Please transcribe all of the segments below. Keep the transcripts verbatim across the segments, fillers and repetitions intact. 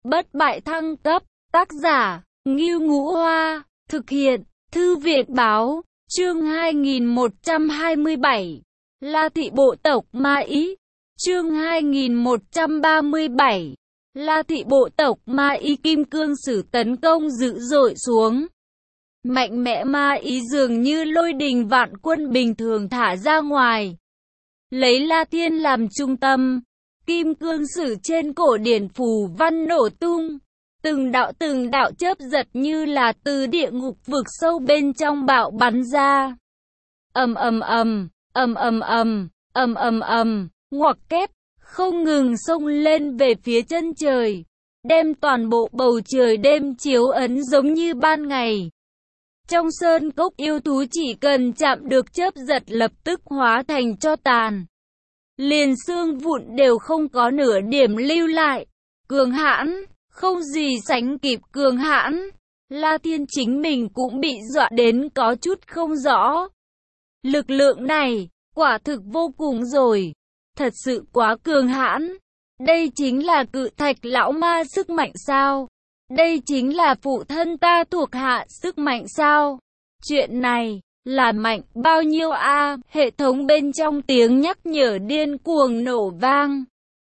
bất bại thăng cấp, tác giả, Ngưu Ngũ Hoa, thực hiện, Thư viện Báo, chương hai nghìn một trăm hai mươi bảy, La Thị bộ tộc Ma Ý, chương hai nghìn một trăm ba mươi bảy, La Thị bộ tộc Ma Ý. Kim cương sử tấn công dữ dội xuống. Mạnh mẽ Ma Ý dường như lôi đình vạn quân bình thường thả ra ngoài. Lấy La Thiên làm trung tâm, kim cương sử trên cổ điển phù văn nổ tung. Từng đạo từng đạo chớp giật như là từ địa ngục vực sâu bên trong bạo bắn ra. Ầm ầm ầm, ầm ầm ầm, ầm ầm ầm, ngoặc kép, không ngừng xông lên về phía chân trời, đem toàn bộ bầu trời đêm chiếu ấn giống như ban ngày. Trong sơn cốc yêu thú chỉ cần chạm được chớp giật lập tức hóa thành tro tàn. Liền xương vụn đều không có nửa điểm lưu lại. Cường hãn, không gì sánh kịp cường hãn. La Thiên chính mình cũng bị dọa đến có chút không rõ. Lực lượng này, quả thực vô cùng rồi. Thật sự quá cường hãn. Đây chính là cự thạch lão ma sức mạnh sao? Đây chính là phụ thân ta thuộc hạ sức mạnh sao? Chuyện này là mạnh bao nhiêu a? À? Hệ thống bên trong tiếng nhắc nhở điên cuồng nổ vang.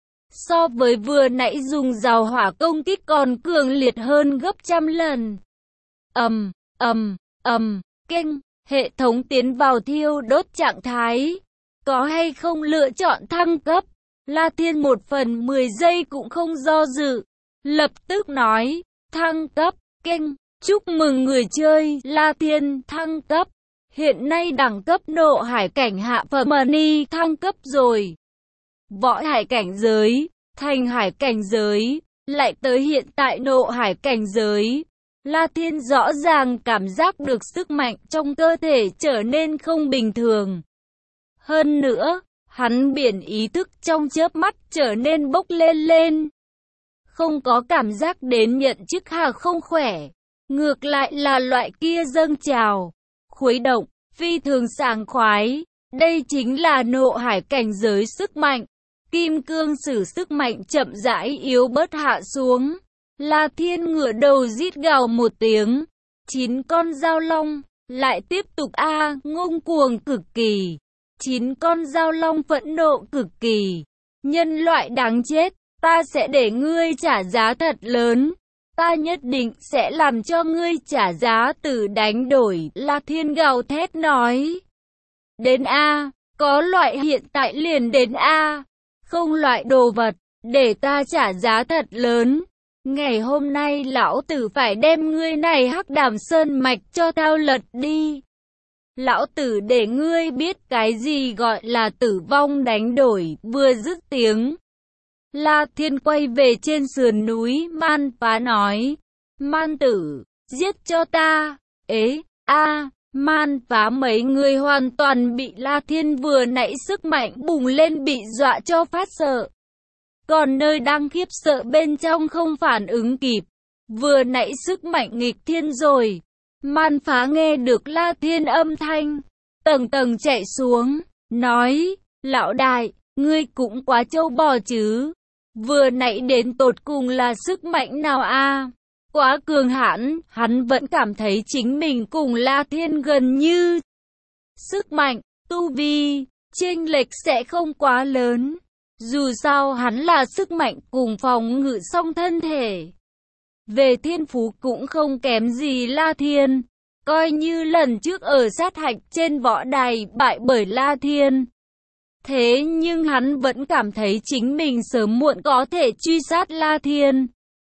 So với vừa nãy dùng rào hỏa công kích còn cường liệt hơn gấp trăm lần. Ầm, ầm, ầm, keng, hệ thống tiến vào thiêu đốt trạng thái. Có hay không lựa chọn thăng cấp? La Thiên một phần mười giây cũng không do dự, lập tức nói, thăng cấp, keng, chúc mừng người chơi, La Thiên thăng cấp. Hiện nay đẳng cấp nộ hải cảnh hạ phẩm ni thăng cấp rồi. Võ hải cảnh giới, thành hải cảnh giới, lại tới hiện tại nộ hải cảnh giới. La Thiên rõ ràng cảm giác được sức mạnh trong cơ thể trở nên không bình thường. Hơn nữa, hắn biển ý thức trong chớp mắt trở nên bốc lên lên. Không có cảm giác đến nhận chức hà không khỏe. Ngược lại là loại kia dâng trào, khuấy động, phi thường sảng khoái. Đây chính là nộ hải cảnh giới sức mạnh. Kim cương sử sức mạnh chậm rãi yếu bớt hạ xuống. La Thiên ngửa đầu rít gào một tiếng. Chín con dao long, lại tiếp tục a à, ngông cuồng cực kỳ. Chín con dao long phẫn nộ cực kỳ. Nhân loại đáng chết, ta sẽ để ngươi trả giá thật lớn. Ta nhất định sẽ làm cho ngươi trả giá từ đánh đổi. La Thiên gào thét nói. Đến A, có loại hiện tại liền đến A. Không loại đồ vật, để ta trả giá thật lớn. Ngày hôm nay lão tử phải đem ngươi này hắc đàm sơn mạch cho thao lật đi. Lão tử để ngươi biết cái gì gọi là tử vong đánh đổi. Vừa dứt tiếng, La Thiên quay về trên sườn núi. Man Phá nói, Man tử, giết cho ta. Ế, a, Man Phá mấy người hoàn toàn bị La Thiên vừa nãy sức mạnh bùng lên bị dọa cho phát sợ. Còn nơi đang khiếp sợ bên trong không phản ứng kịp. Vừa nãy sức mạnh nghịch thiên rồi. Man Phá nghe được La Thiên âm thanh, tầng tầng chạy xuống, nói, lão đại, ngươi cũng quá trâu bò chứ. Vừa nãy đến tột cùng là sức mạnh nào a? À? Quá cường hãn, hắn vẫn cảm thấy chính mình cùng La Thiên gần như. Sức mạnh, tu vi, chênh lệch sẽ không quá lớn. Dù sao hắn là sức mạnh cùng phòng ngự song thân thể. Về thiên phú cũng không kém gì La Thiên. Coi như lần trước ở sát hạch trên võ đài bại bởi La Thiên. Thế nhưng hắn vẫn cảm thấy chính mình sớm muộn có thể truy sát La Thiên.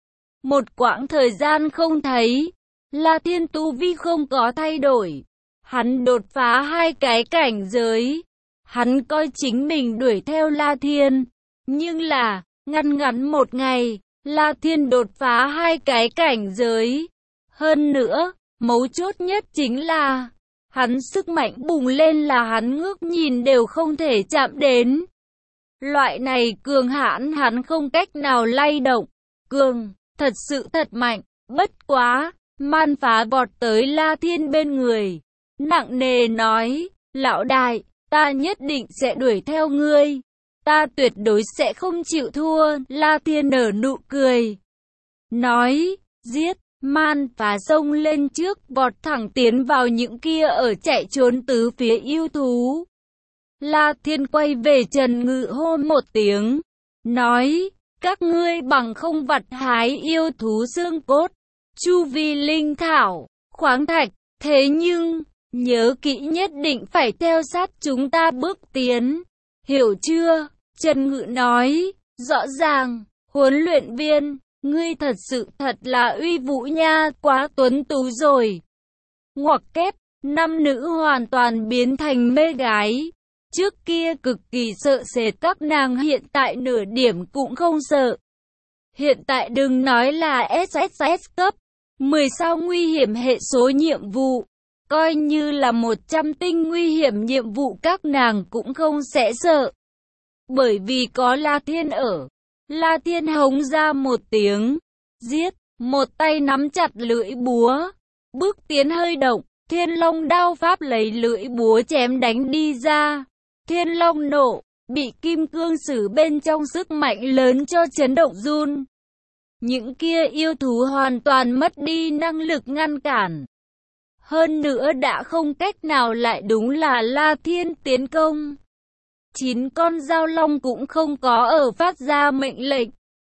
Một quãng thời gian không thấy, La Thiên tu vi không có thay đổi. Hắn đột phá hai cái cảnh giới. Hắn coi chính mình đuổi theo La Thiên. Nhưng là, ngăn ngắn một ngày, La Thiên đột phá hai cái cảnh giới. Hơn nữa, mấu chốt nhất chính là hắn sức mạnh bùng lên là hắn ngước nhìn đều không thể chạm đến. Loại này cường hãn hắn không cách nào lay động. Cường, thật sự thật mạnh. Bất quá, Man Phá vọt tới La Thiên bên người, nặng nề nói, lão đại, ta nhất định sẽ đuổi theo ngươi. Ta tuyệt đối sẽ không chịu thua. La Thiên nở nụ cười. nói, giết. Man Phá xông lên trước, vọt thẳng tiến vào những kia ở chạy trốn tứ phía yêu thú. La Thiên quay về Trần Ngự hô một tiếng, nói, các ngươi bằng không vặt hái yêu thú xương cốt, chu vi linh thảo, khoáng thạch, thế nhưng, nhớ kỹ nhất định phải theo sát chúng ta bước tiến, hiểu chưa? Trần Ngự nói, rõ ràng, huấn luyện viên, ngươi thật sự thật là uy vũ nha, quá tuấn tú rồi. Ngoặc kép, năm nữ hoàn toàn biến thành mê gái. Trước kia cực kỳ sợ sệt các nàng hiện tại nửa điểm cũng không sợ. Hiện tại đừng nói là ét ét ét cấp, mười sao nguy hiểm hệ số nhiệm vụ. Coi như là một trăm tinh nguy hiểm nhiệm vụ các nàng cũng không sẽ sợ. Bởi vì có La Thiên ở. La Thiên hống ra một tiếng, giết, một tay nắm chặt lưỡi búa, bước tiến hơi động, Thiên Long đao pháp lấy lưỡi búa chém đánh đi ra. Thiên Long nổ, bị kim cương sử bên trong sức mạnh lớn cho chấn động run. Những kia yêu thú hoàn toàn mất đi năng lực ngăn cản. Hơn nữa đã không cách nào lại đúng là La Thiên tiến công. Chín con dao long cũng không có ở phát ra mệnh lệnh,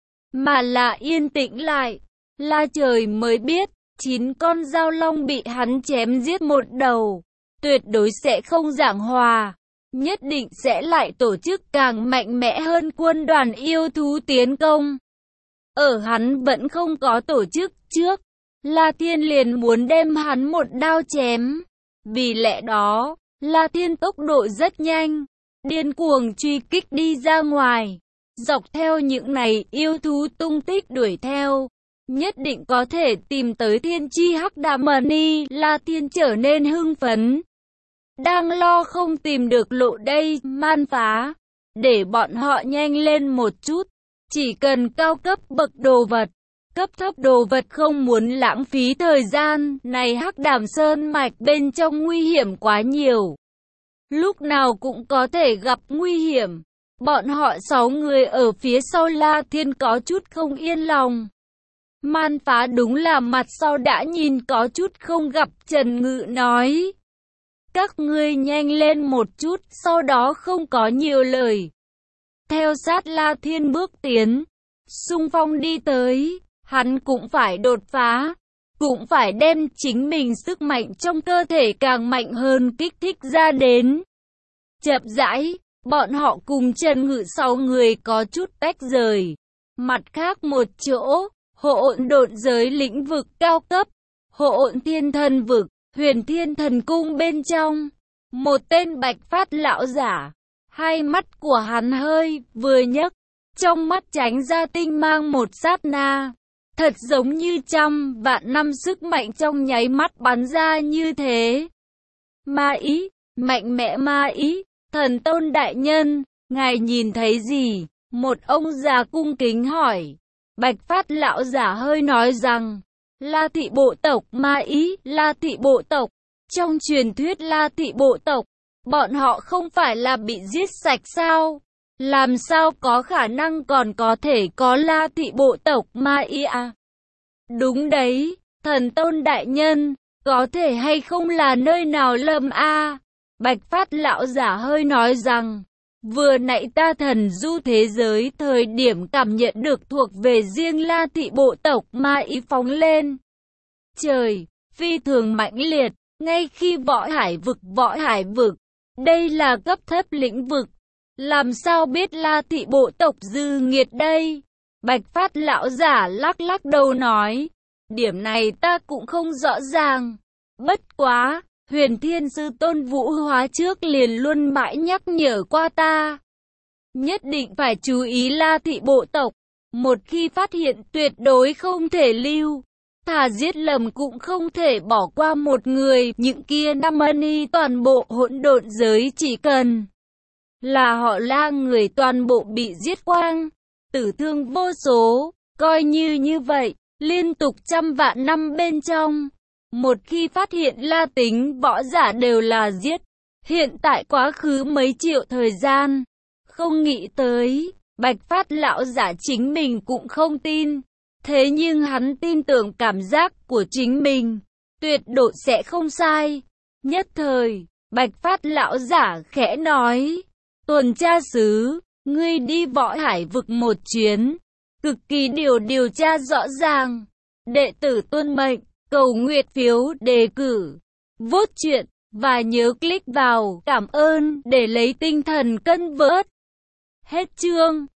mà là yên tĩnh lại. La trời mới biết, chín con dao long bị hắn chém giết một đầu, tuyệt đối sẽ không giảng hòa, nhất định sẽ lại tổ chức càng mạnh mẽ hơn quân đoàn yêu thú tiến công. Ở hắn vẫn không có tổ chức trước, La Thiên liền muốn đem hắn một đao chém. Vì lẽ đó, La Thiên tốc độ rất nhanh, điên cuồng truy kích đi ra ngoài, dọc theo những này yêu thú tung tích đuổi theo, nhất định có thể tìm tới thiên chi hắc đàm mani. La Thiên trở nên hưng phấn, đang lo không tìm được lộ đây. Man Phá, để bọn họ nhanh lên một chút, chỉ cần cao cấp bậc đồ vật, cấp thấp đồ vật không muốn lãng phí thời gian. Này hắc đàm sơn mạch bên trong nguy hiểm quá nhiều, lúc nào cũng có thể gặp nguy hiểm. Bọn họ sáu người ở phía sau La Thiên có chút không yên lòng. Man Phá đúng là mặt sau đã nhìn có chút không gặp. Trần Ngự nói, các ngươi nhanh lên một chút, sau đó không có nhiều lời. Theo sát La Thiên bước tiến, xung phong đi tới, hắn cũng phải đột phá, cũng phải đem chính mình sức mạnh trong cơ thể càng mạnh hơn kích thích ra đến. Chậm rãi, bọn họ cùng Trần Ngự sáu người có chút tách rời. Mặt khác một chỗ, hỗn độn giới lĩnh vực cao cấp, hỗn thiên thần vực, huyền thiên thần cung bên trong, một tên bạch phát lão giả, hai mắt của hắn hơi vừa nhấc, trong mắt tránh ra tinh mang một sát na, thật giống như trăm vạn năm sức mạnh trong nháy mắt bắn ra như thế. Ma ý, mạnh mẽ ma ý, thần tôn đại nhân, ngài nhìn thấy gì? Một ông già cung kính hỏi. Bạch phát lão giả hơi nói rằng, La thị bộ tộc ma ý, La thị bộ tộc. Trong truyền thuyết La thị bộ tộc, bọn họ không phải là bị giết sạch sao? Làm sao có khả năng còn có thể có La thị bộ tộc ma ý à? Đúng đấy, thần tôn đại nhân, có thể hay không là nơi nào lầm a? À? Bạch phát lão giả hơi nói rằng, vừa nãy ta thần du thế giới thời điểm cảm nhận được thuộc về riêng La thị bộ tộc ma ý phóng lên. Trời, phi thường mãnh liệt, ngay khi võ hải vực võ hải vực, đây là cấp thấp lĩnh vực. Làm sao biết La thị bộ tộc dư nghiệt đây? Bạch phát lão giả lắc lắc đầu nói, điểm này ta cũng không rõ ràng. Bất quá, Huyền Thiên Sư Tôn Vũ Hóa trước liền luôn mãi nhắc nhở qua ta. Nhất định phải chú ý La thị bộ tộc. Một khi phát hiện tuyệt đối không thể lưu. Thà giết lầm cũng không thể bỏ qua một người. Những kia năm mani toàn bộ hỗn độn giới chỉ cần là họ La người toàn bộ bị giết quang. Tử thương vô số. Coi như như vậy, liên tục trăm vạn năm bên trong. Một khi phát hiện La tính võ giả đều là giết. Hiện tại quá khứ mấy triệu thời gian. Không nghĩ tới, Bạch phát lão giả chính mình cũng không tin. Thế nhưng hắn tin tưởng cảm giác của chính mình, tuyệt độ sẽ không sai. Nhất thời, Bạch Phát lão giả khẽ nói, tuần tra sứ, ngươi đi Võ Hải vực một chuyến, cực kỳ điều điều tra rõ ràng. Đệ tử tuân mệnh, cầu nguyện phiếu đề cử, vốt chuyện, và nhớ click vào cảm ơn để lấy tinh thần cân vớt. Hết chương.